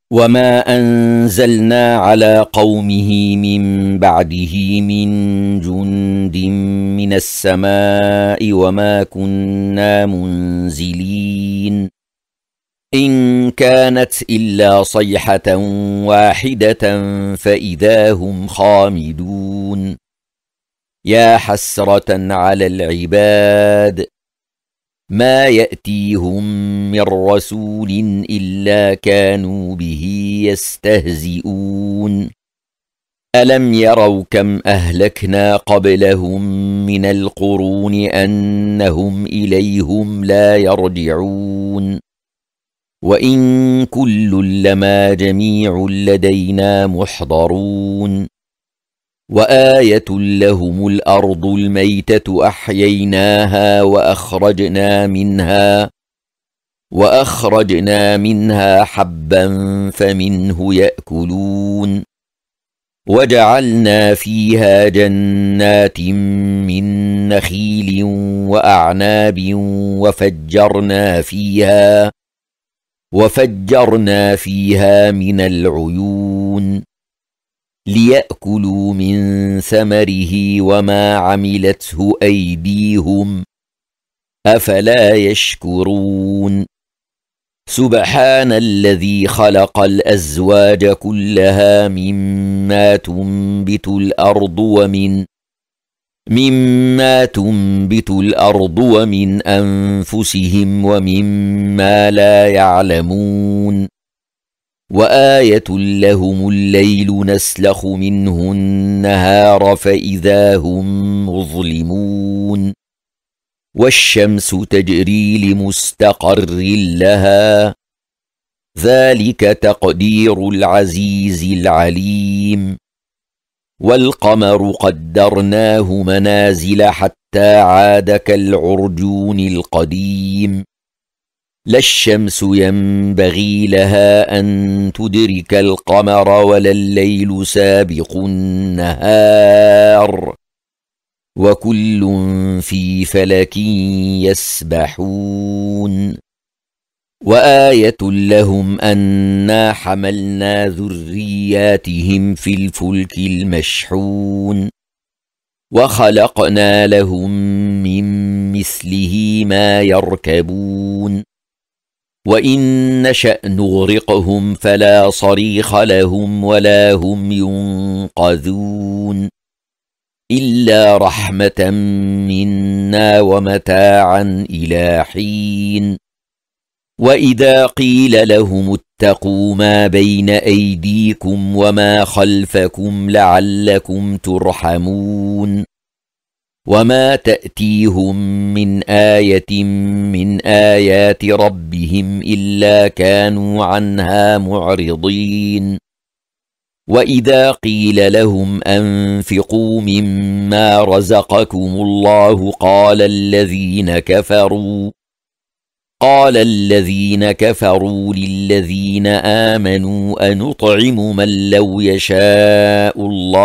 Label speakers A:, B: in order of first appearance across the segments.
A: وما أنزلنا على قومه من بعده من جند من السماء وما كنا منزلين إن كانت إلا صيحة واحدة فإذا هم خامدون يا حسرة على العباد ما يأتيهم من رسول إلا كانوا به يستهزئون ألم يروا كم أهلكنا قبلهم من القرون أنهم إليهم لا يرجعون وإن كل لما جميع لدينا محضرون وآية لهم الأرض الميتة أحييناها وأخرجنا منها حبا فمنه يأكلون وجعلنا فيها جنات من نخيل وأعناب وفجرنا فيها من العيون ليأكلوا من ثمره وما عملته أيديهم أفلا يشكرون سبحان الذي خلق الأزواج كلها مما تنبت الأرض ومن أنفسهم ومما لا يعلمون وآية لهم الليل نسلخ منه النهار فإذا هم مظلمون والشمس تجري لمستقر لها ذلك تقدير العزيز العليم والقمر قدرناه منازل حتى عاد كالعرجون القديم لا الشمس ينبغي لها أن تدرك القمر ولا الليل سابق النهار وكل في فلك يسبحون وآية لهم أنا حملنا ذرياتهم في الفلك المشحون وخلقنا لهم من مثله ما يركبون وإن نشأ نغرقهم فلا صريخ لهم ولا هم ينقذون إلا رحمة منا ومتاعا إلى حين وإذا قيل لهم اتقوا ما بين أيديكم وما خلفكم لعلكم ترحمون وما تأتيهم من آية من آيات ربهم إلا كانوا عنها معرضين وإذا قيل لهم أنفقوا مما رزقكم الله قال الذين كفروا للذين آمنوا أنطعم من لو يشاء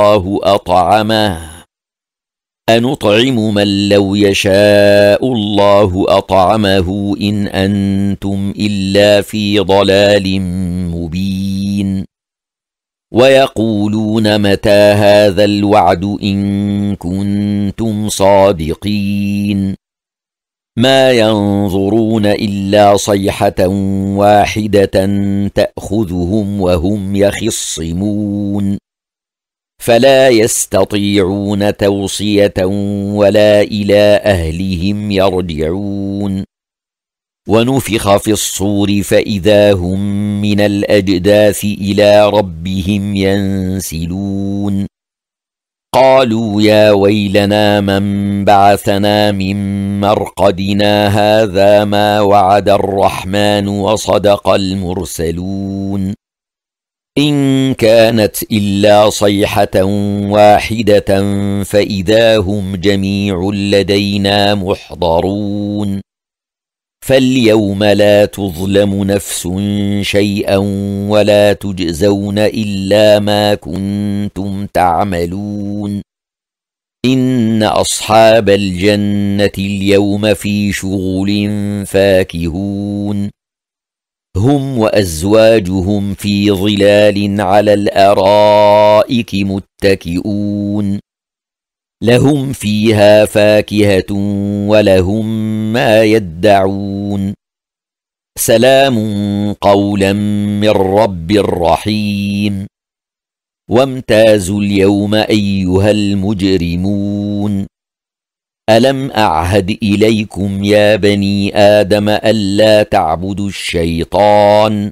A: الله أطعمه إن أنتم إلا في ضلال مبين ويقولون متى هذا الوعد إن كنتم صادقين ما ينظرون إلا صيحة واحدة تأخذهم وهم يخصمون فلا يستطيعون توصية ولا إلى أهلهم يرجعون ونفخ في الصور فإذا هم من الأجداث إلى ربهم ينسلون قالوا يا ويلنا من بعثنا من مرقدنا هذا ما وعد الرحمن وصدق المرسلون إن كانت إلا صيحة واحدة فإذا هم جميع لدينا محضرون فاليوم لا تظلم نفس شيئا ولا تجزون إلا ما كنتم تعملون إن أصحاب الجنة اليوم في شغل فاكهون هم وأزواجهم في ظلال على الأرائك متكئون لهم فيها فاكهة ولهم ما يدعون سلام قولا من رب رحيم وامتازوا اليوم أيها المجرمون ألم أعهد إليكم يا بني آدم ألا تعبدوا الشيطان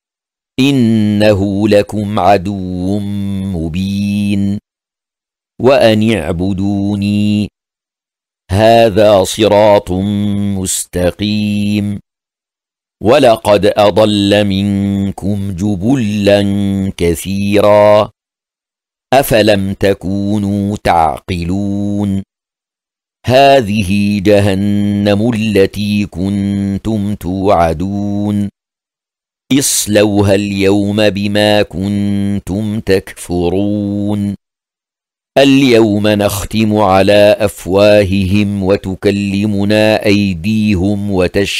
A: إنه لكم عدو مبين وأن اعبدوني هذا صراط مستقيم ولقد أضل منكم جبلا كثيرا أفلم تكونوا تعقلون هذه جهنم التي كنتم توعدون اصلوها اليوم بما كنتم تكفرون اليوم نختم على أفواههم وتكلمنا أيديهم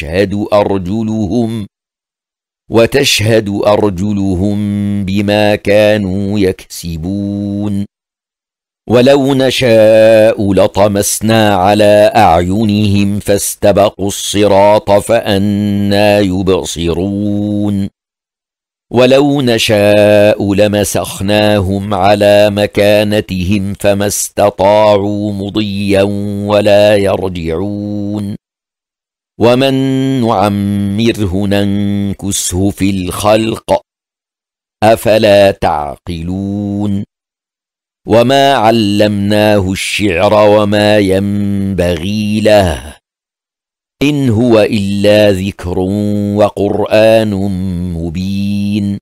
A: وتشهد أرجلهم بما كانوا يكسبون ولو نشاء لطمسنا على أعينهم فاستبقوا الصراط فأنى يبصرون ولو نشاء لمسخناهم على مكانتهم فما استطاعوا مضيا ولا يرجعون ومن نعمره ننكسه في الخلق أفلا تعقلون وما علمناه الشعر وما ينبغي له إن هو إلا ذكر وقرآن مبين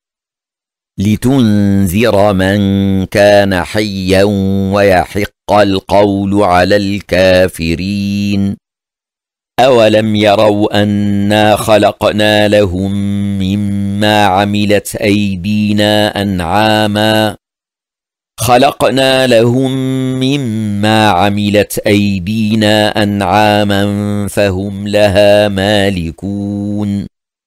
A: لتنذر من كان حيا ويحق القول على الكافرين أولم يروا أنا خلقنا لهم مما عملت أيدينا أنعاما فهم لها مالكون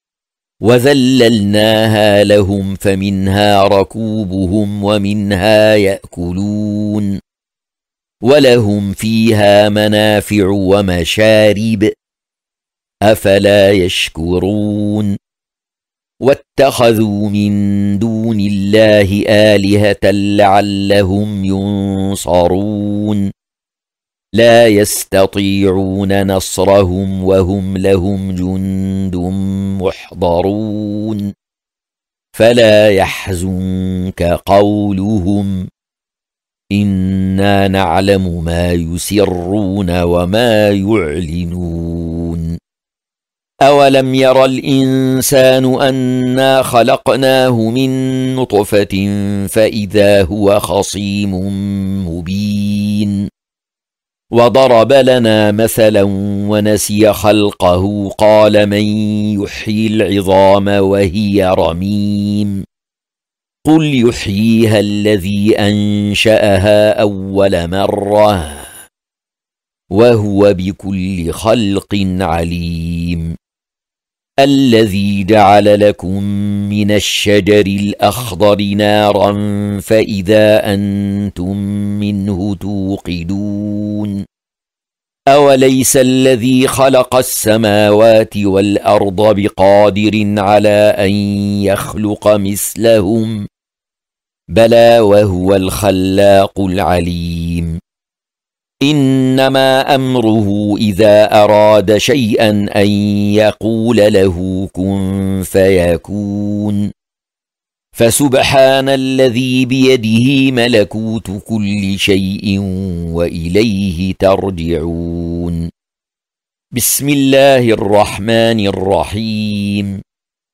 A: وذللناها لهم فمنها ركوبهم ومنها يأكلون ولهم فيها منافع ومشارب أفلا يشكرون واتخذوا من دون الله آلهة لعلهم ينصرون لا يستطيعون نصرهم وهم لهم جند محضرون فلا يحزنك قولهم إنا نعلم ما يسرون وما يعلنون أولم ير الإنسان أنا خلقناه من نطفة فإذا هو خصيم مبين وضرب لنا مثلا ونسي خلقه قال من يحيي العظام وهي رميم قل يحييها الذي أنشأها أول مرة وهو بكل خلق عليم الذي جعل لكم من الشجر الأخضر نارا فإذا أنتم منه توقدون أوليس الذي خلق السماوات والأرض بقادر على أن يخلق مثلهم بلى وهو الخلاق العليم إنما أمره إذا أراد شيئا أن يقول له كن فيكون فسبحان الذي بيده ملكوت كل شيء وإليه ترجعون بسم الله الرحمن الرحيم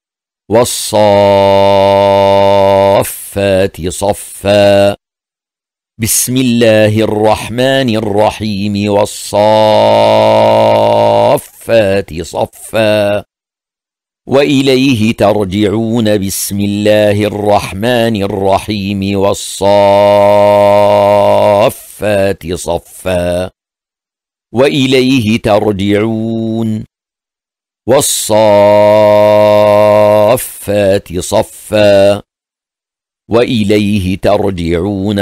A: والصافات صفا بسم الله الرحمن الرحيم والصافات صفا وإليه ترجعون بسم الله الرحمن الرحيم والصافات صفا وإليه ترجعون والصافات صفا وإليه ترجعون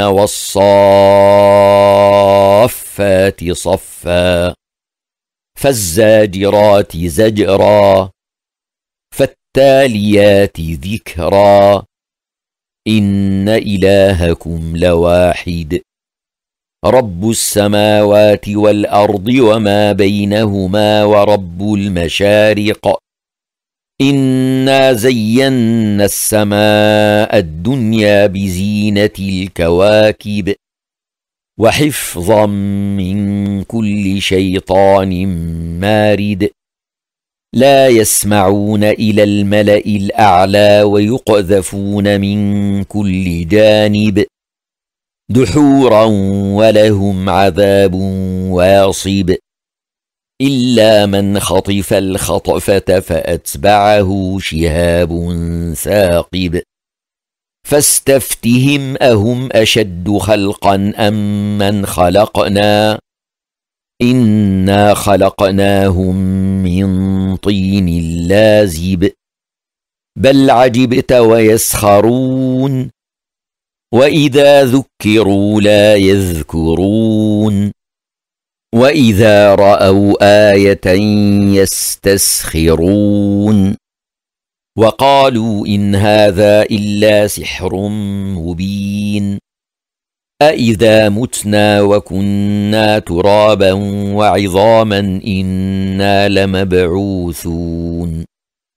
A: والصافات صفا فالزاجرات زجرا فالتاليات ذكرا إن إلهكم لواحد رب السماوات والأرض وما بينهما ورب المشارق إنا زينا السماء الدنيا بزينة الكواكب وحفظا من كل شيطان مارد لا يسمعون إلى الملأ الأعلى ويقذفون من كل جانب دحورا ولهم عذاب واصب إلا من خطف الخطفة فأتبعه شهاب ثاقب فاستفتهم أهم أشد خلقا أم من خلقنا إنا خلقناهم من طين لازب بل عجبت ويسخرون وإذا ذكروا لا يذكرون وإذا رأوا آية يستسخرون وقالوا إن هذا إلا سحر مبين أإذا متنا وكنا ترابا وعظاما إنا لمبعوثون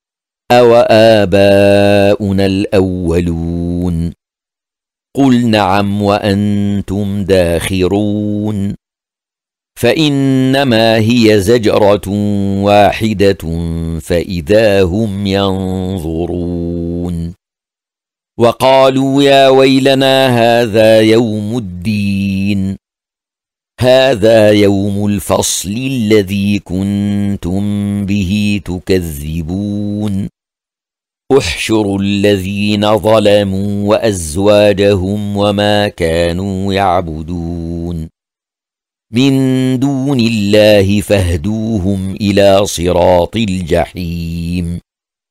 A: أوآباؤنا الأولون قل نعم وأنتم داخرون فإنما هي زجرة واحدة فإذا هم ينظرون وقالوا يا ويلنا هذا يوم الدين هذا يوم الفصل الذي كنتم به تكذبون احشروا الذين ظلموا وأزواجهم وما كانوا يعبدون من دون الله فاهدوهم إلى صراط الجحيم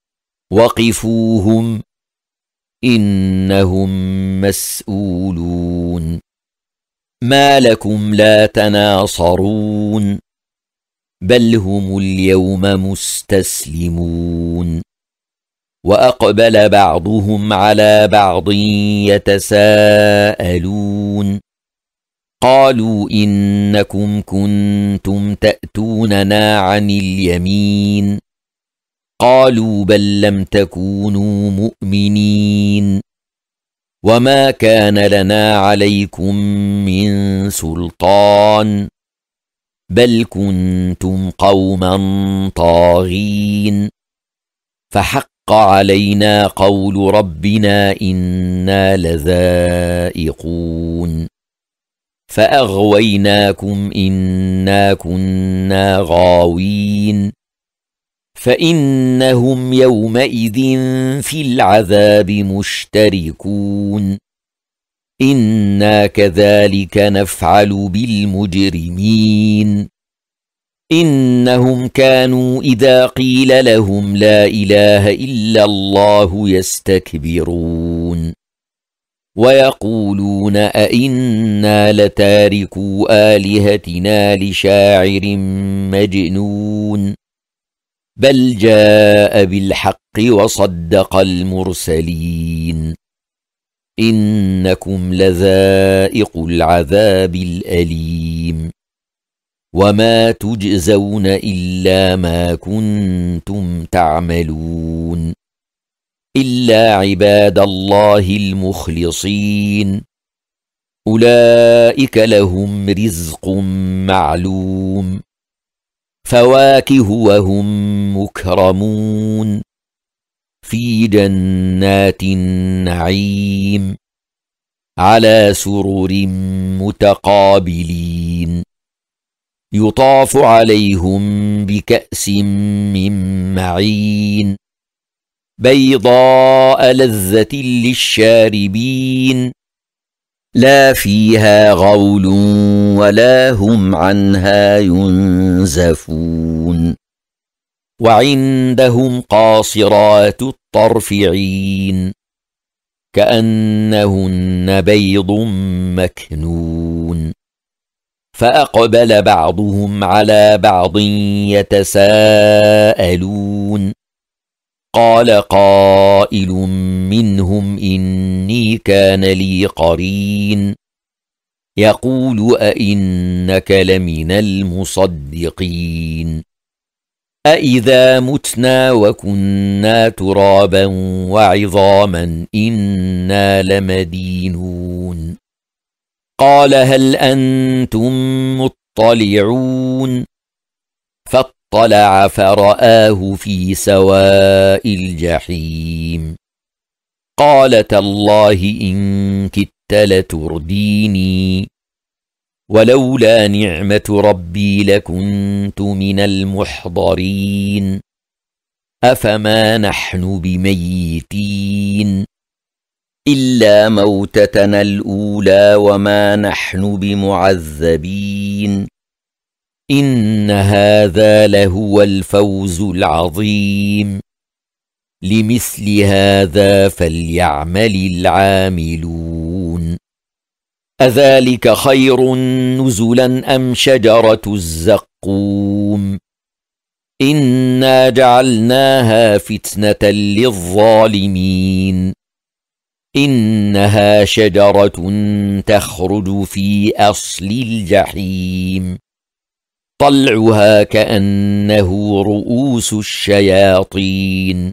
A: وقفوهم إنهم مسؤولون ما لكم لا تناصرون بل هم اليوم مستسلمون وأقبل بعضهم على بعض يتساءلون قالوا إنكم كنتم تأتوننا عن اليمين قالوا بل لم تكونوا مؤمنين وما كان لنا عليكم من سلطان بل كنتم قوما طاغين فحق علينا قول ربنا إنا لذائقون فأغويناكم إنا كنا غاوين فإنهم يومئذ في العذاب مشتركون إنا كذلك نفعل بالمجرمين إنهم كانوا إذا قيل لهم لا إله إلا الله يستكبرون ويقولون أئنا لتاركو آلهتنا لشاعر مجنون بل جاء بالحق وصدق المرسلين إنكم لذائق العذاب الأليم وما تجزون إلا ما كنتم تعملون إلا عباد الله المخلصين أولئك لهم رزق معلوم فواكه وهم مكرمون في جنات النعيم على سرر متقابلين يطاف عليهم بكأس من معين بيضاء لذة للشاربين لا فيها غول ولا هم عنها ينزفون وعندهم قاصرات الطرف عين كأنهن بيض مكنون فأقبل بعضهم على بعض يتساءلون قال قائل منهم إني كان لي قرين يقول أئنك لمن المصدقين أإذا متنا وكنا ترابا وعظاما إنا لمدينون قال هل أنتم مطلعون فاطلع فرآه في سواء الجحيم قال تالله إن كدت لترديني ولولا نعمة ربي لكنت من المحضرين أفما نحن بميتين إلا موتتنا الأولى وما نحن بمعذبين إن هذا لهو الفوز العظيم لمثل هذا فليعمل العاملون أذلك خير نزلا أم شجرة الزقوم إنا جعلناها فتنة للظالمين إنها شجرة تخرج في أصل الجحيم طلعها كأنه رؤوس الشياطين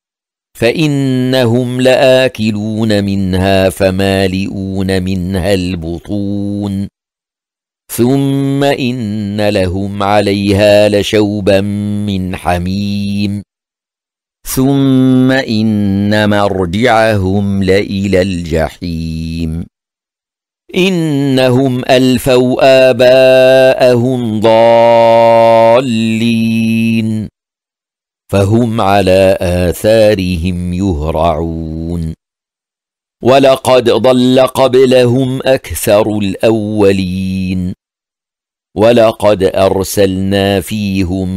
A: فإنهم لآكلون منها فمالئون منها البطون ثم إن لهم عليها لشوبا من حميم ثم إن مرجعهم لإلى الجحيم إنهم ألفوا آباءهم ضالين فهم على آثارهم يهرعون ولقد ضل قبلهم أكثر الأولين ولقد أرسلنا فيهم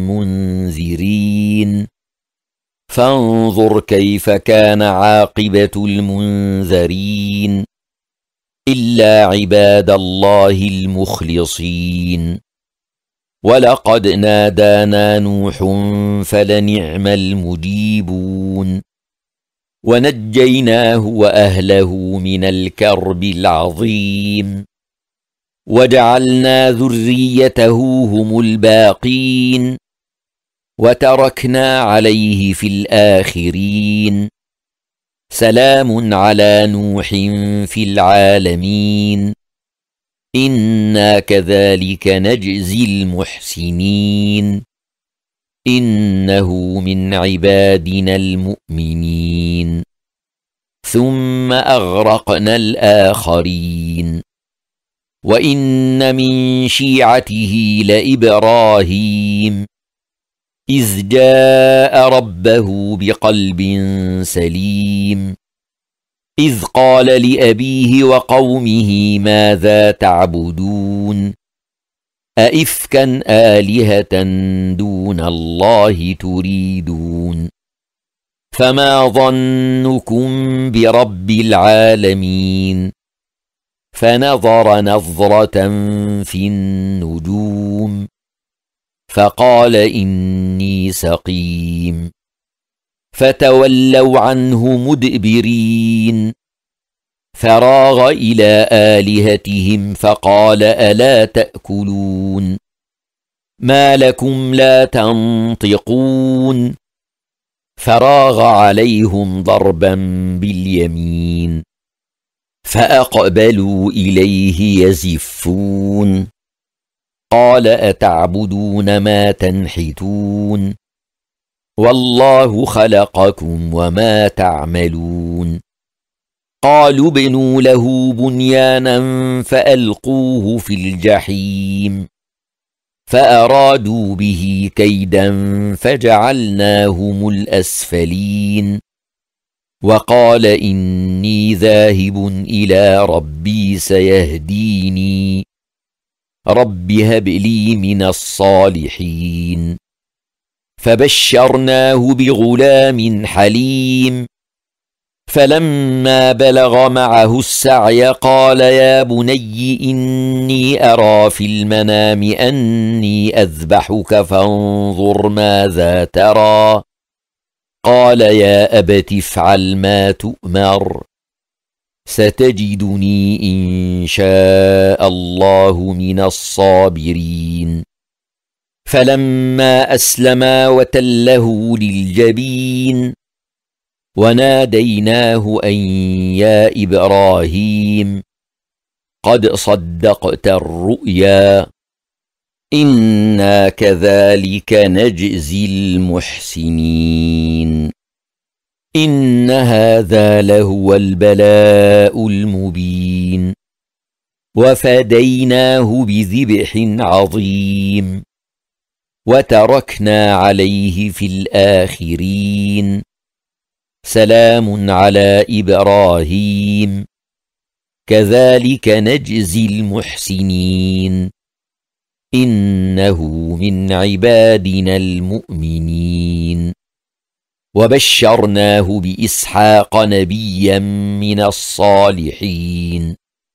A: منذرين فانظر كيف كان عاقبة المنذرين إلا عباد الله المخلصين ولقد نادانا نوح فلنعم المجيبون ونجيناه وأهله من الكرب العظيم وجعلنا ذريته هم الباقين وتركنا عليه في الآخرين سلام على نوح في العالمين إنا كذلك نجزي المحسنين إنه من عبادنا المؤمنين ثم أغرقنا الآخرين وإن من شيعته لإبراهيم إذ جاء ربه بقلب سليم إذ قال لأبيه وقومه ماذا تعبدون أئفكا آلهة دون الله تريدون فما ظنكم برب العالمين فنظر نظرة في النجوم فقال إني سقيم فتولوا عنه مدبرين فراغ إلى آلهتهم فقال ألا تأكلون ما لكم لا تنطقون فراغ عليهم ضربا باليمين فأقبلوا إليه يزفون قال أتعبدون ما تنحتون والله خلقكم وما تعملون قالوا ابنوا له بنيانا فألقوه في الجحيم فأرادوا به كيدا فجعلناهم الأسفلين وقال إني ذاهب إلى ربي سيهديني رب هب لي من الصالحين فبشرناه بغلام حليم. فلما بلغ معه السعي قال يا بني إني أرى في المنام أني أذبحك فانظر ماذا ترى. قال يا أبت افعل ما تؤمر، ستجدني إن شاء الله من الصابرين. فلما أسلما وتله للجبين وناديناه أن يا إبراهيم قد صدقت الرؤيا إنا كذلك نجزي المحسنين. إن هذا لهو البلاء المبين. وفديناه بذبح عظيم وتركنا عليه في الآخرين. سلام على إبراهيم كذلك نجزي المحسنين. إنه من عبادنا المؤمنين. وبشرناه بإسحاق نبيا من الصالحين.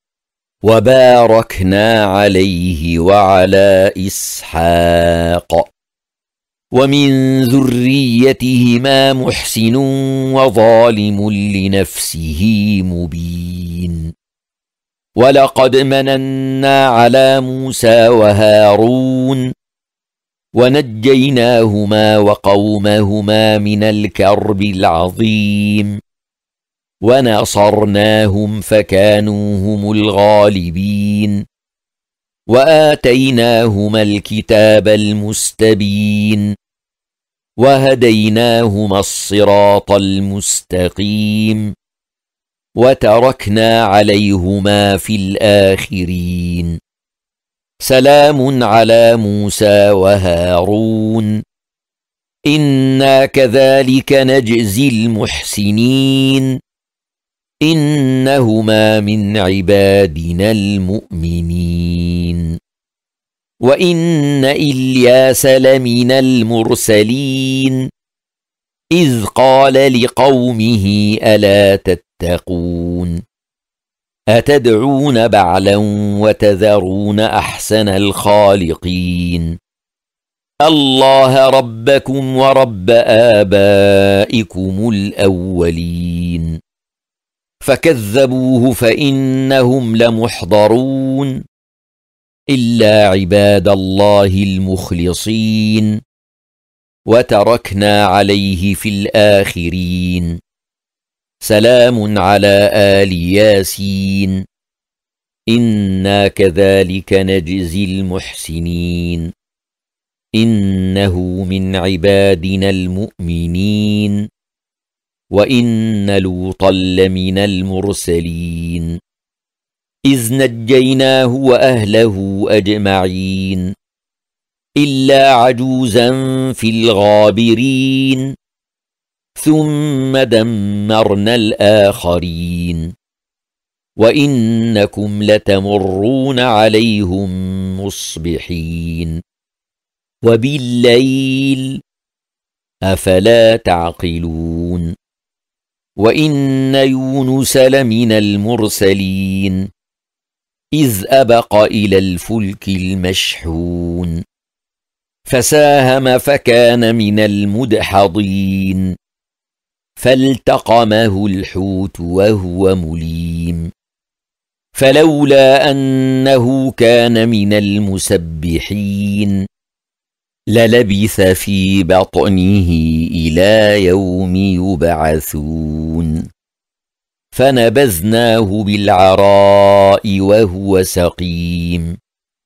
A: وباركنا عليه وعلى إسحاق ومن ذريتهما محسن وظالم لنفسه مبين. ولقد مننا على موسى وهارون ونجيناهما وقومهما من الكرب العظيم ونصرناهم فكانوا هم الغالبين. وآتيناهما الكتاب المستبين وهديناهما الصراط المستقيم وتركنا عليهما في الآخرين. سلام على موسى وهارون إنا كذلك نجزي المحسنين. إنهما من عبادنا المؤمنين. وإن إلياس لمن المرسلين إذ قال لقومه ألا تتقون أتدعون بعلا وتذرون أحسن الخالقين الله ربكم ورب آبائكم الأولين. فكذبوه فإنهم لمحضرون إلا عباد الله المخلصين. وتركنا عليه في الآخرين. سلام على آل ياسين إنا كذلك نجزي المحسنين. إنه من عبادنا المؤمنين. وإن لوطا لمن المرسلين إذ نجيناه وأهله أجمعين إلا عجوزا في الغابرين ثم دمرنا الآخرين. وإنكم لتمرون عليهم مصبحين وبالليل أفلا تعقلون. وإن يونس لمن المرسلين إذ أبق إلى الفلك المشحون فساهم فكان من المدحضين فالتقمه الحوت وهو مليم فلولا أنه كان من المسبحين للبث في بطنه إلى يوم يبعثون. فنبذناه بالعراء وهو سقيم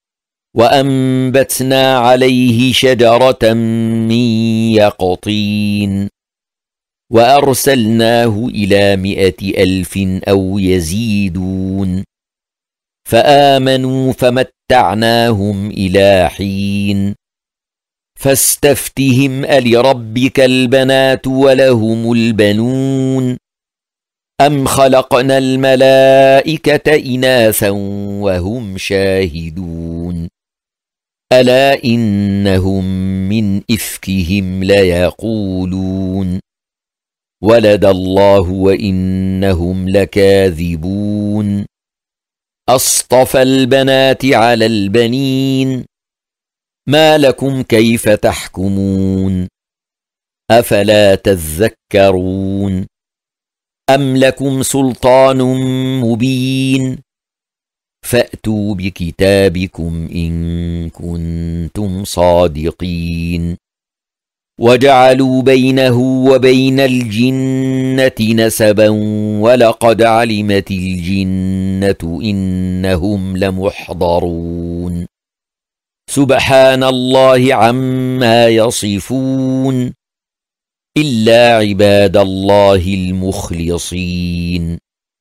A: وأنبتنا عليه شجرة من يقطين وأرسلناه إلى 100,000 أو يزيدون فآمنوا فمتعناهم إلى حين. فاستفتهم ألربك البنات ولهم البنون أم خلقنا الملائكة إناثا وهم شاهدون ألا إنهم من إفكهم ليقولون ولد الله وإنهم لكاذبون أصطفى البنات على البنين ما لكم كيف تحكمون أفلا تذكرون أم لكم سلطان مبين فأتوا بكتابكم إن كنتم صادقين وجعلوا بينه وبين الجنة نسبا ولقد علمت الجنة إنهم لمحضرون سبحان الله عما يصفون إلا عباد الله المخلصين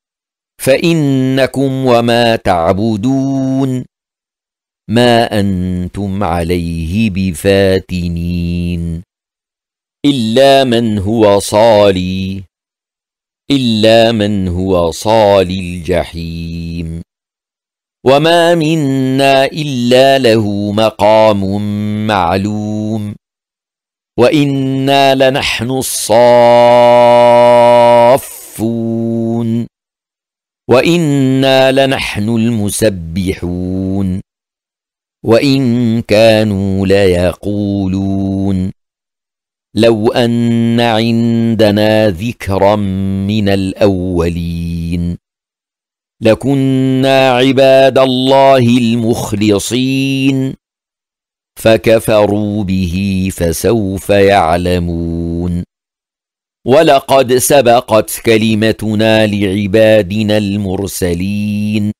A: فإنكم وما تعبدون ما أنتم عليه بفاتنين إلا من هو صالي الجحيم وما منا إلا له مقام معلوم وإنا لنحن الصافون وإنا لنحن المسبحون وإن كانوا ليقولون لو أن عندنا ذكرا من الأولين لكنا عباد الله المخلصين فكفروا به فسوف يعلمون ولقد سبقت كلمتنا لعبادنا المرسلين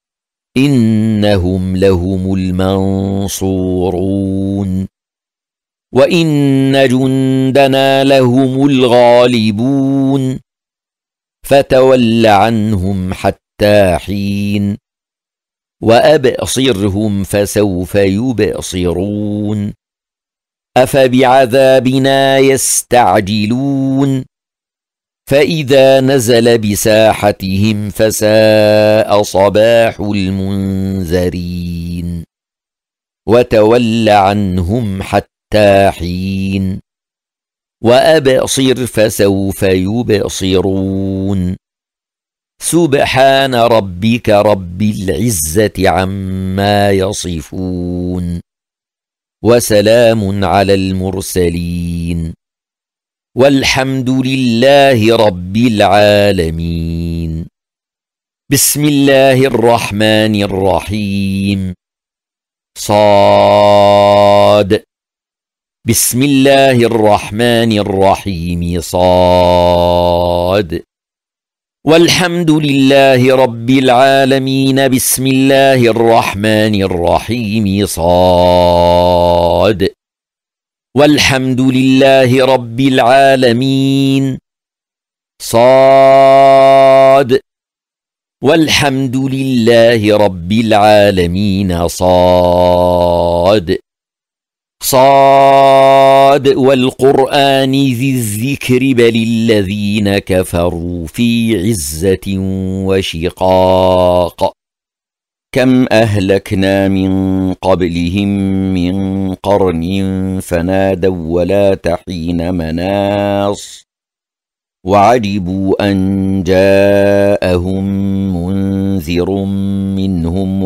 A: إنهم لهم المنصورون وإن جندنا لهم الغالبون فتول عنهم حتى حين وأبصرهم فسوف يبصرون أفبعذابنا يستعجلون فإذا نزل بساحتهم فساء صباح المنذرين وتول عنهم حتى حين وأبصر فسوف يبصرون سبحان ربك رب العزة عما يصفون وسلام على المرسلين والحمد لله رب العالمين بسم الله الرحمن الرحيم صاد بسم الله الرحمن الرحيم صاد والحمد لله رب العالمين بسم الله الرحمن الرحيم صاد والحمد لله رب العالمين صاد والحمد لله رب العالمين صاد صاد والقرآن ذي الذكر بل الذين كفروا في عزة وشقاق كم أهلكنا من قبلهم من قرن فنادوا ولا تحين مناص وعجبوا أن جاءهم منذر منهم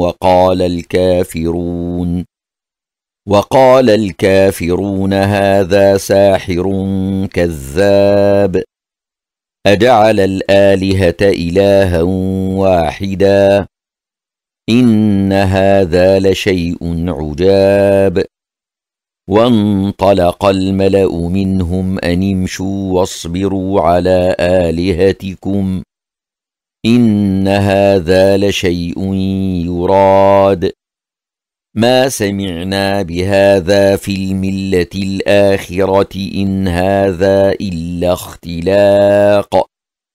A: وقال الكافرون هذا ساحر كذاب أجعل الآلهة إلها واحدا إن هذا لشيء عجاب وانطلق الملأ منهم أن امشوا واصبروا على آلهتكم إن هذا لشيء يراد ما سمعنا بهذا في الملة الآخرة إن هذا إلا اختلاق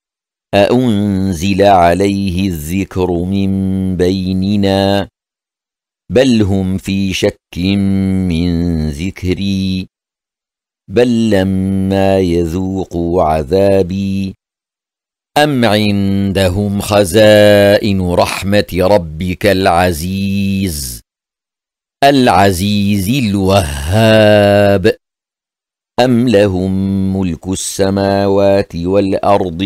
A: أأنزل عليه الذكر من بيننا بل هم في شك من ذكري بل لما يذوقوا عذابي أم عندهم خزائن رحمة ربك العزيز العزيز الوهاب. أم لهم ملك السماوات والأرض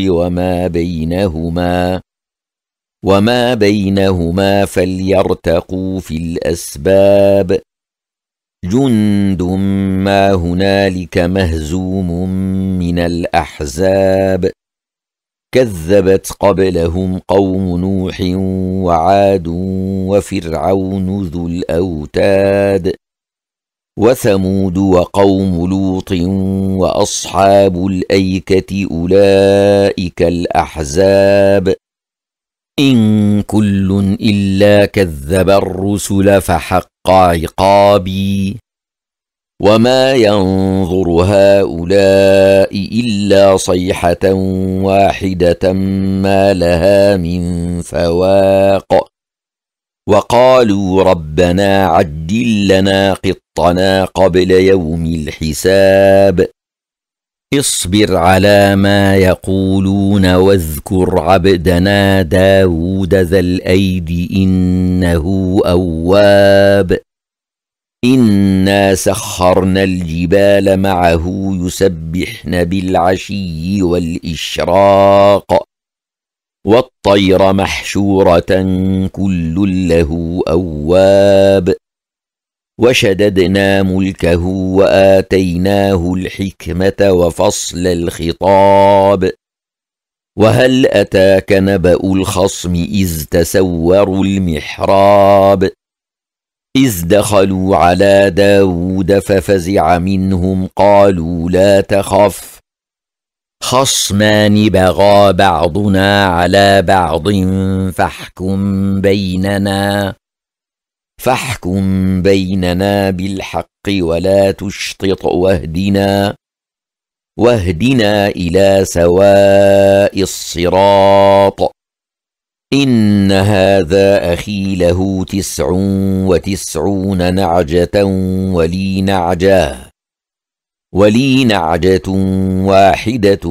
A: وما بينهما فليرتقوا في الأسباب. جند ما هنالك مهزوم من الأحزاب. كذبت قبلهم قوم نوح وعاد وفرعون ذو الأوتاد وثمود وقوم لوط وأصحاب الأيكة أولئك الأحزاب. إن كل إلا كذب الرسل فحق عقابي. وما ينظر هؤلاء إلا صيحة واحدة ما لها من فواق. وقالوا ربنا عجل لنا قطنا قبل يوم الحساب. اصبر على ما يقولون واذكر عبدنا داود ذا الأيد إنه أواب. إنا سخرنا الجبال معه يسبحن بالعشي والإشراق والطير محشورة كل له أواب. وشددنا ملكه وآتيناه الحكمة وفصل الخطاب. وهل أتاك نبأ الخصم إذ تسوروا المحراب. إذ دخلوا على داود ففزع منهم قالوا لا تخف خصمان بغى بعضنا على بعض فاحكم بيننا بالحق ولا تشطط واهدنا إلى سواء الصراط. إن هذا أخي له 99 نعجة ولي نعجة واحدة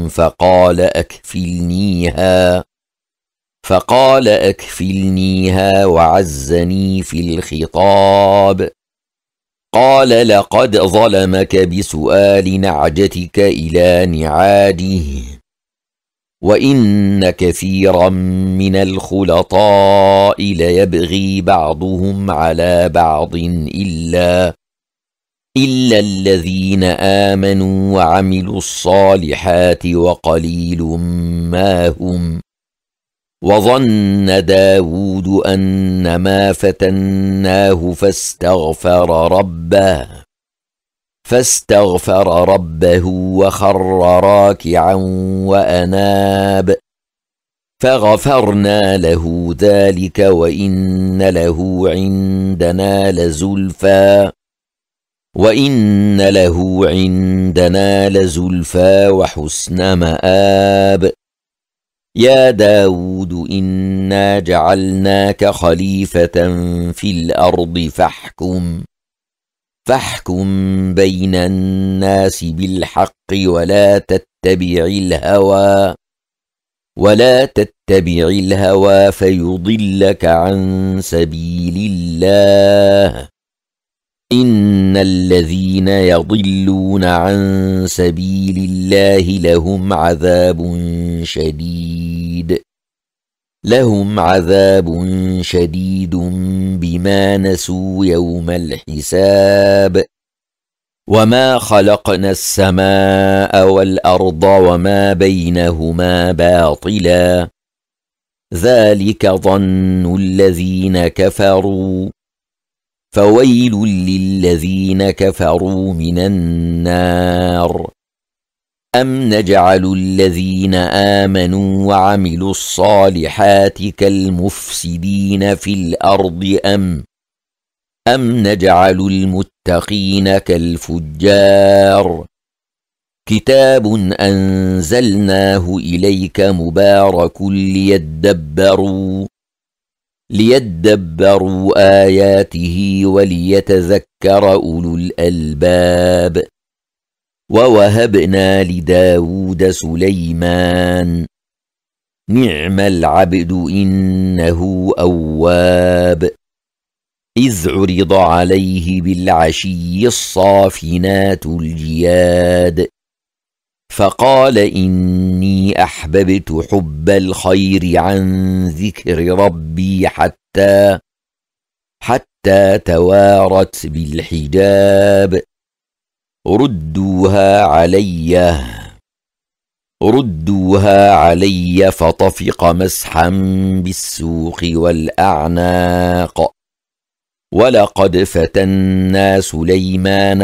A: فقال أكفلنيها وعزني في الخطاب. قال لقد ظلمك بسؤال نعجتك إلى نعاجه وإن كثيرا من الخلطاء ليبغي بعضهم على بعض إلا الذين آمنوا وعملوا الصالحات وقليل ما هم. وظن داود أنما فتناه فاستغفر ربه وخر راكعا وأناب. فغفرنا له ذلك وإن له عندنا لزلفى وحسن مآب. يا داود إنا جعلناك خليفة في الأرض فاحكم بين الناس بالحق ولا تتبع الهوى فيضلك عن سبيل الله. إن الذين يضلون عن سبيل الله لهم عذاب شديد بما نسوا يوم الحساب. وما خلقنا السماء والأرض وما بينهما باطلا ذلك ظن الذين كفروا فويل للذين كفروا من النار. أم نجعل الذين آمنوا وعملوا الصالحات كالمفسدين في الأرض أم نجعل المتقين كالفجار. كتاب أنزلناه إليك مبارك ليدبروا آياته وليتذكر أولو الألباب. ووهبنا لداود سليمان نعم العبد إنه أواب. إذ عرض عليه بالعشي الصافنات الجياد فقال إني أحببت حب الخير عن ذكر ربي حتى توارت بالحجاب ردوها علي فطفق مسحا بالسوق والأعناق ولقد فتنا سليمان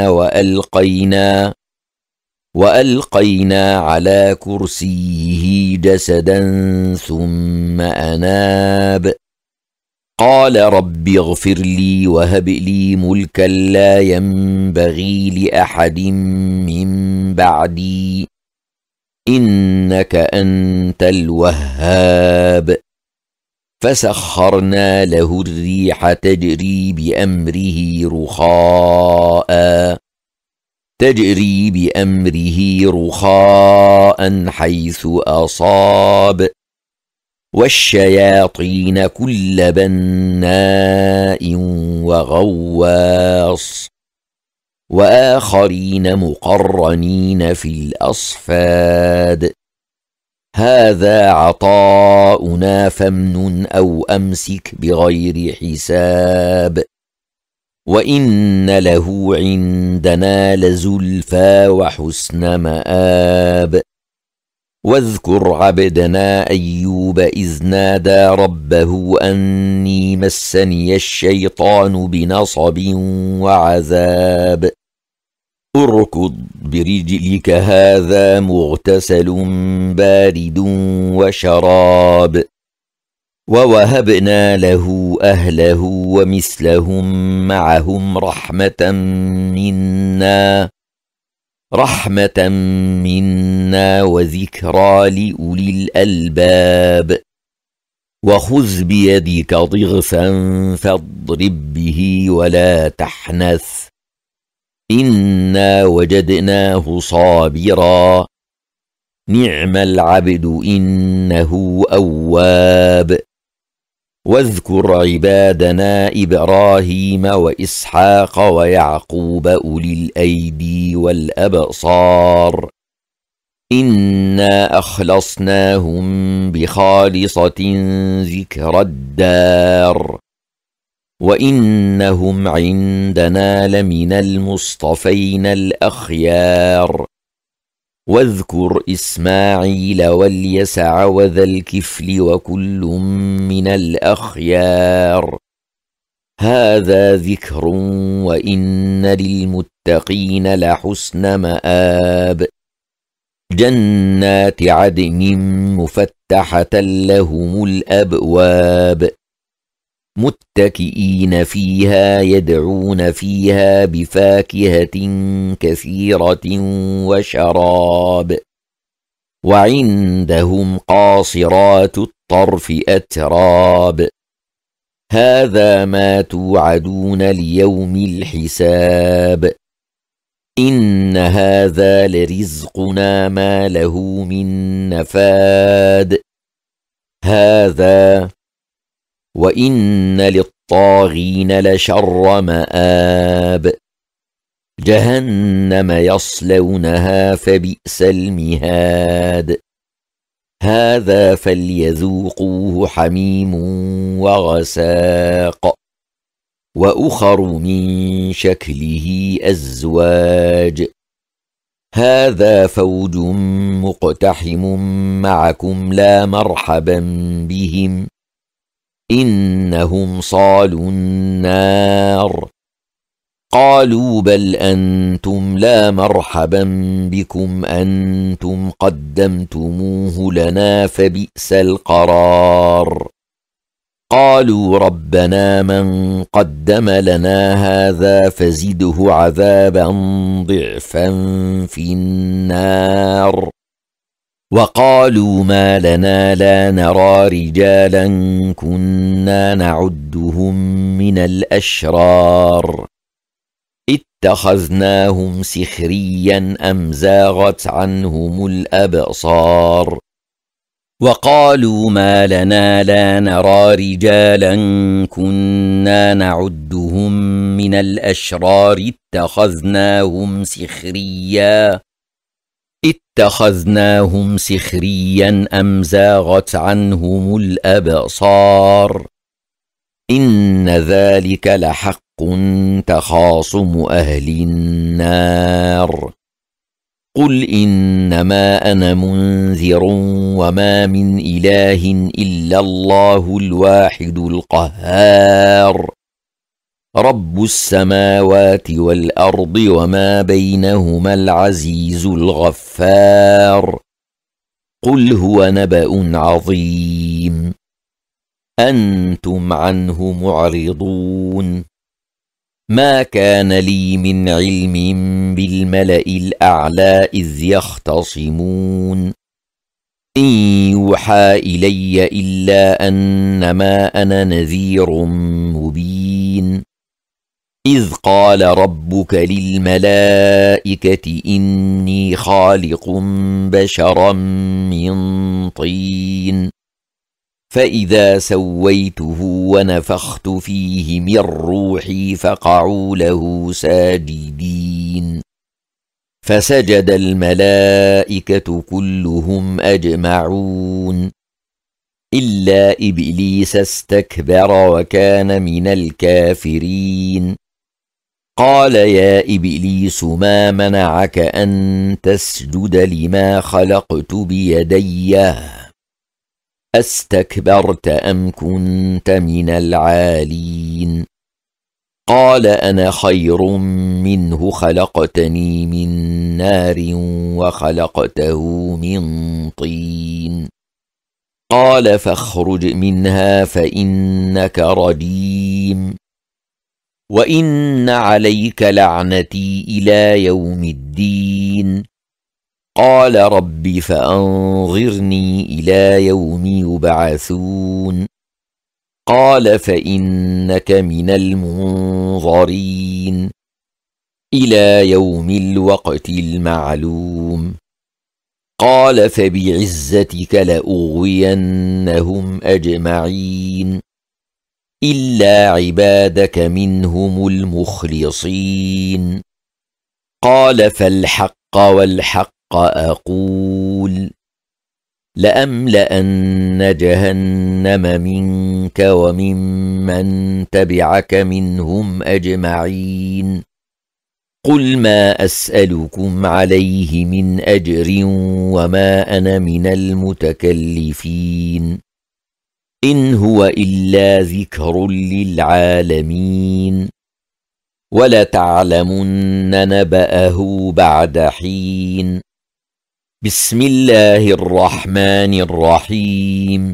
A: وألقينا على كرسيه جسدا ثم أناب قال رب اغفر لي وهب لي ملكا لا ينبغي لأحد من بعدي إنك أنت الوهاب فسخرنا له الريح تجري بأمره رخاء حيث أصاب والشياطين كل بناء وغواص وآخرين مقرنين في الأصفاد هذا عطاؤنا فامنن أو أمسك بغير حساب وإن له عندنا لزلفى وحسن مآب واذكر عبدنا أيوب إذ نادى ربه أني مسني الشيطان بنصب وعذاب اركض برجلك هذا مغتسل بارد وشراب ووهبنا له أهله ومثلهم معهم رحمة منا وذكرى لأولي الألباب وخذ بيدك ضغثا فاضرب به ولا تحنث إنا وجدناه صابرا نعم العبد إنه أواب واذكر عبادنا إبراهيم وإسحاق ويعقوب أولي الأيدي والأبصار إنا أخلصناهم بخالصة ذكر الدار وإنهم عندنا لمن المصطفين الأخيار واذكر إسماعيل واليسع وذا الكفل وكل من الأخيار هذا ذكر وإن للمتقين لحسن مآب جنات عدن مفتحة لهم الأبواب متكئين فيها يدعون فيها بفاكهة كثيرة وشراب وعندهم قاصرات الطرف أتراب هذا ما توعدون ليوم الحساب إن هذا لرزقنا ما له من نفاد هذا وإن للطاغين لشر مآب جهنم يصلونها فبئس المهاد هذا فليذوقوه حميم وغساق وأخر من شكله أزواج هذا فوج مقتحم معكم لا مرحبا بهم إنهم صالوا النار قالوا بل أنتم لا مرحبا بكم أنتم قدمتموه لنا فبئس القرار قالوا ربنا من قدم لنا هذا فزده عذابا ضعفا في النار وقالوا ما لنا لا نرى رجالا كنا نعدهم من الأشرار اتخذناهم سخريا أم زاغت عنهم الأبصار
B: وقالوا ما لنا لا نرى رجالا كنا نعدهم من الأشرار اتخذناهم سخريا أم زاغت عنهم الأبصار إن ذلك لحق تخاصم أهل النار قل إنما أنا منذر وما من إله إلا الله الواحد القهار رب السماوات والأرض وما بينهما العزيز الغفار قل هو نبأ عظيم أنتم عنه معرضون ما كان لي من علم بالملأ الأعلى إذ يختصمون إن يوحى إلي إلا أنما أنا نذير مبين إذ قال ربك للملائكة إني خالق بشرا من طين فإذا سويته ونفخت فيه من روحي فقعوا له ساجدين فسجد الملائكة كلهم أجمعون إلا إبليس استكبر وكان من الكافرين قال يا إبليس ما منعك أن تسجد لما خلقت بيدي أستكبرت أم كنت من العالين قال أنا خير منه خلقتني من نار وخلقته من طين قال فاخرج منها فإنك رجيم وإن عليك لعنتي إلى يوم الدين قال رب فأنظرني إلى يوم يبعثون قال فإنك من المنظرين إلى يوم الوقت المعلوم قال فبعزتك لأغوينهم أجمعين إلا عبادك منهم المخلصين قال فالحق والحق أقول لأملأن جهنم منك وممن تبعك منهم أجمعين قل ما أسألكم عليه من أجر وما أنا من المتكلفين إن هو إلا ذكر للعالمين ولتعلمن نبأه بعد حين بسم الله الرحمن الرحيم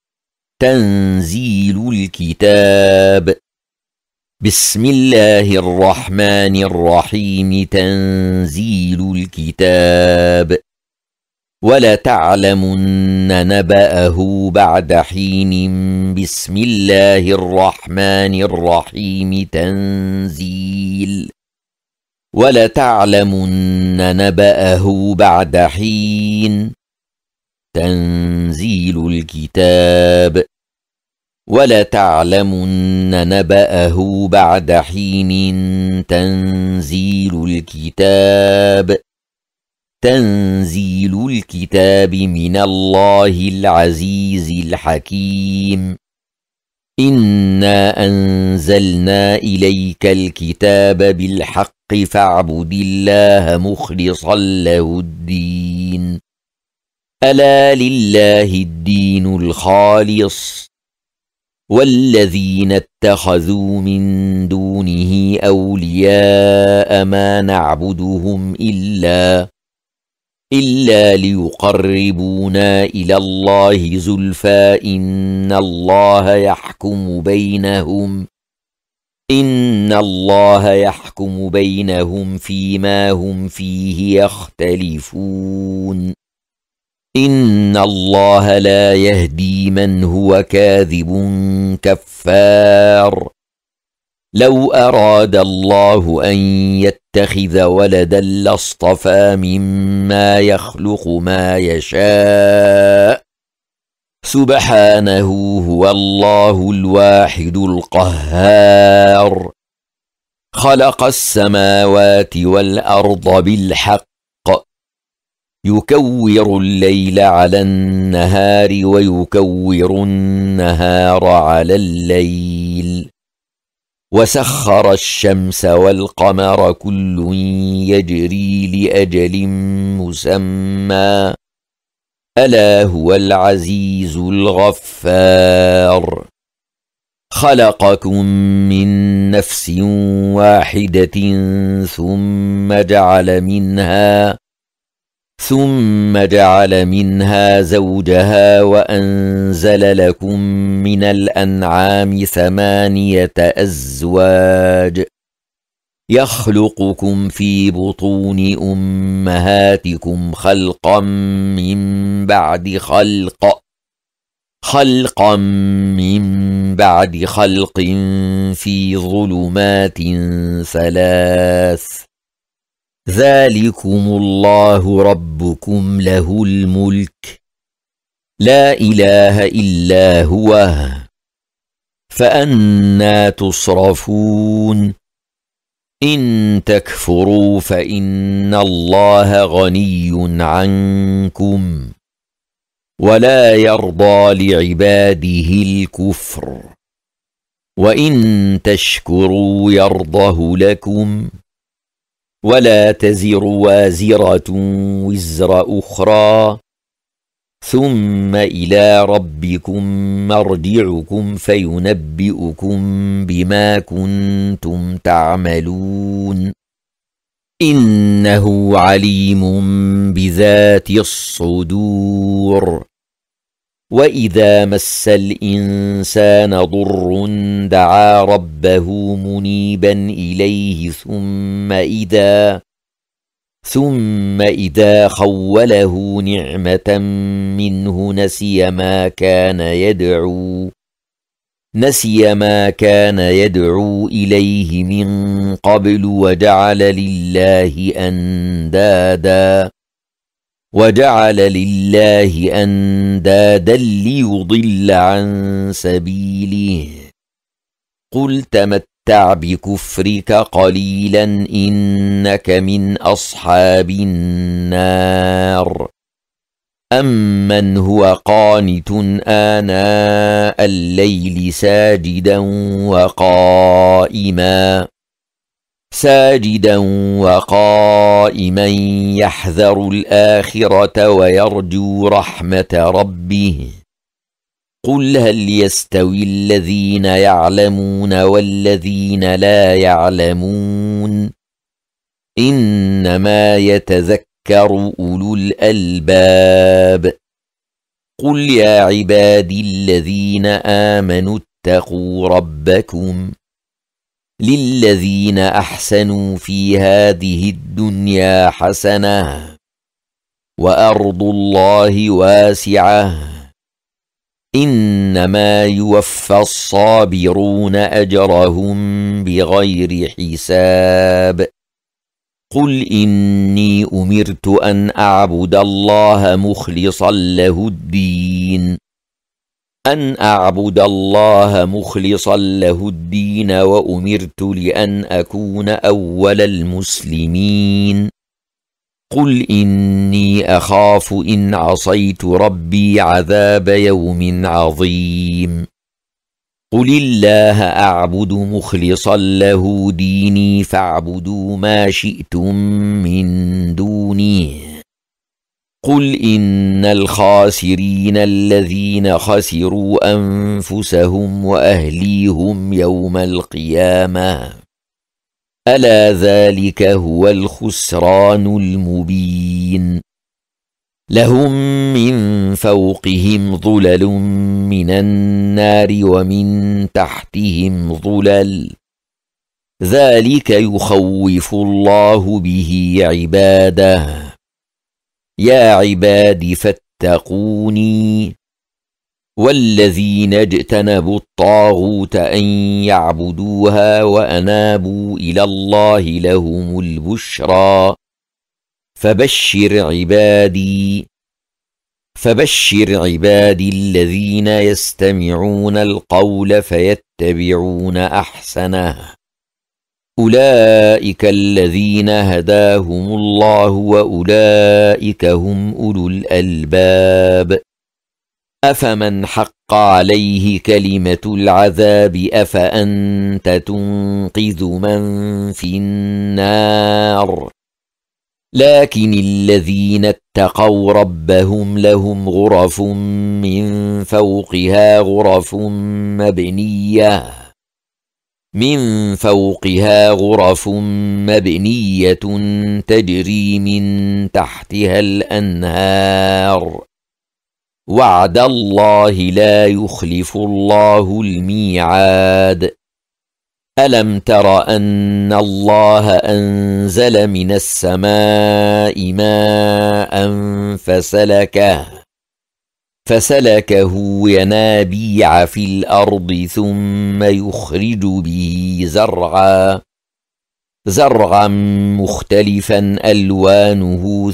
B: تنزيل الكتاب بسم الله الرحمن الرحيم تنزيل الكتاب ولتعلمن نبأه بعد حين بسم الله الرحمن الرحيم ولتعلمن نبأه بعد حين تنزيل الكتاب ولتعلمن نبأه بعد حين تنزيل الكتاب من الله العزيز الحكيم إنا أنزلنا إليك الكتاب بالحق فاعبد الله مخلصا له الدين ألا لله الدين الخالص والذين اتخذوا من دونه أولياء ما نعبدهم إلا ليقربونا إلى الله زلفى إن الله يحكم بينهم فيما هم فيه يختلفون إن الله لا يهدي من هو كاذب كفار لو أراد الله أن يتخذ ولدا لاصطفى مما يخلق ما يشاء سبحانه هو الله الواحد القهار، خلق السماوات والأرض بالحق، يكور الليل على النهار ويكور النهار على الليل، وسخر الشمس والقمر كل يجري لأجل مسمى، ألا هو العزيز الغفار. خلقكم من نفس واحدة ثم جعل منها زوجها وأنزل لكم من الأنعام 8 أزواج، يخلقكم في بطون أمهاتكم خلقا من بعد خلق في ظلمات 3، ذلكم الله ربكم له الملك، لا إله إلا هو، فأنى تصرفون؟ إن تكفروا فإن الله غني عنكم، ولا يرضى لعباده الكفر، وإن تشكروا يرضه لكم، ولا تزر وازرة وزر أخرى، ثم إلى ربكم مرجعكم فينبئكم بما كنتم تعملون، إنه عليم بذات الصدور. وإذا مس الإنسان ضر دعا ربه منيبا إليه ثم إذا خوله نعمة منه نسي ما كان يدعو إليه من قبل وجعل لله أندادا ليضل عن سبيله. قل تمتع بكفرك قليلا إنك من أصحاب النار. أمن هو قانت آناء الليل ساجدا وقائما يحذر الآخرة ويرجو رحمة ربه. قل هل يستوي الذين يعلمون والذين لا يعلمون؟ إنما يتذكر أولو الألباب. قل يا عبادي الذين آمنوا اتقوا ربكم، للذين أحسنوا في هذه الدنيا حسنة وأرض الله واسعة، إنما يوفى الصابرون أجرهم بغير حساب. قل إني أمرت أن أعبد الله مخلصا له الدين وأمرت لأن أكون أول المسلمين. قل إني أخاف إن عصيت ربي عذاب يوم عظيم. قل الله أعبد مخلصا له ديني فاعبدوا ما شئتم من دونه. قل إن الخاسرين الذين خسروا أنفسهم وأهليهم يوم القيامة، ألا ذلك هو الخسران المبين. لهم من فوقهم ظلل من النار ومن تحتهم ظلل، ذلك يخوف الله به عباده. يا عباد فاتقوني. والذين اجتنبوا الطاغوت أن يعبدوها وأنابوا إلى الله لهم البشرى، فبشر عبادي. فبشر عبادي الذين يستمعون القول فيتبعون أحسنه أولئك الذين هداهم الله وأولئك هم أولو الألباب أفمن حق عليه كلمة العذاب أفأنت تنقذ من في النار لكن الذين اتقوا ربهم لهم غرف من فوقها غرف مبنية تجري من تحتها الأنهار وعد الله لا يخلف الله الميعاد ألم تر أن الله أنزل من السماء ماء فسلكه ينابيع في الأرض ثم يخرج به زرعا مختلفا ألوانه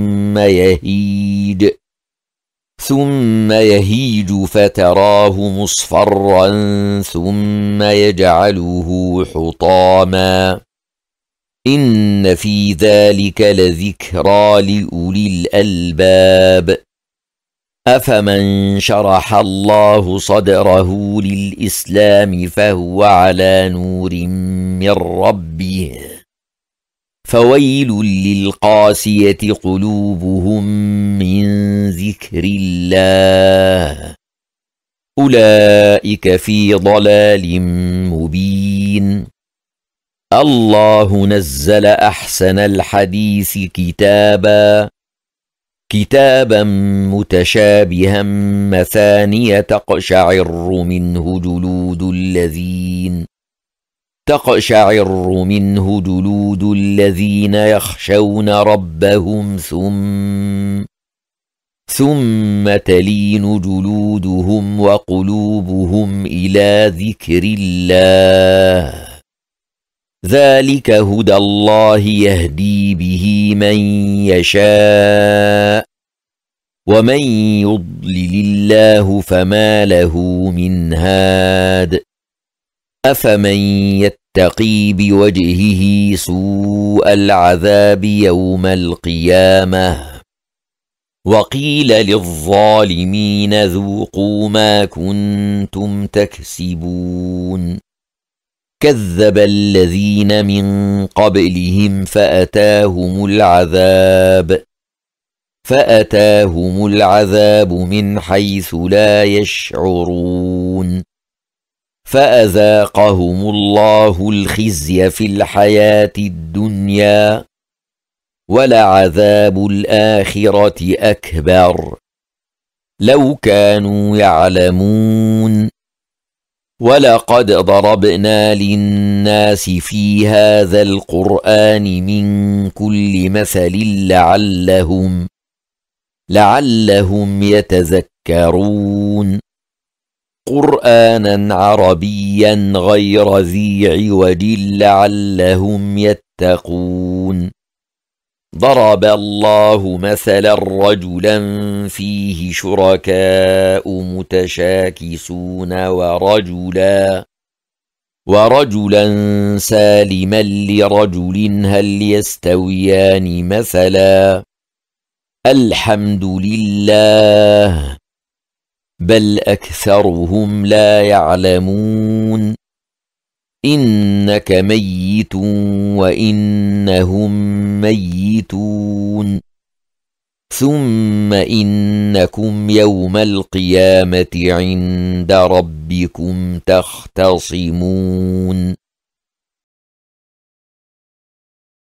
B: ثم يهيج فتراه مصفرا ثم يجعله حطاما إن في ذلك لذكرى لأولي الألباب أفمن شرح الله صدره للإسلام فهو على نور من ربه فويل للقاسية قلوبهم من ذكر الله أولئك في ضلال مبين الله نزل أحسن الحديث كتابا متشابها مثانية تقشعر منه جلود الذين يخشون ربهم ثم تلين جلودهم وقلوبهم إلى ذكر الله ذلك هدى الله يهدي به من يشاء ومن يضلل الله فما له من هاد أفمن يتقي بوجهه سوء العذاب يوم القيامة وقيل للظالمين ذوقوا ما كنتم تكسبون كذب الذين من قبلهم فأتاهم العذاب من حيث لا يشعرون فأذاقهم الله الخزي في الحياة الدنيا ولعذاب الآخرة أكبر لو كانوا يعلمون ولقد ضربنا للناس في هذا القرآن من كل مثل لعلهم يتذكرون قرآنا عربيا غير ذي عوج لعلهم يتقون ضرب الله مثلا رجلا فيه شركاء متشاكسون ورجلا سالما لرجل هل يستويان مثلا الحمد لله بل أكثرهم لا يعلمون إنك ميت وإنهم ميتون ثم إنكم يوم القيامة عند ربكم تختصمون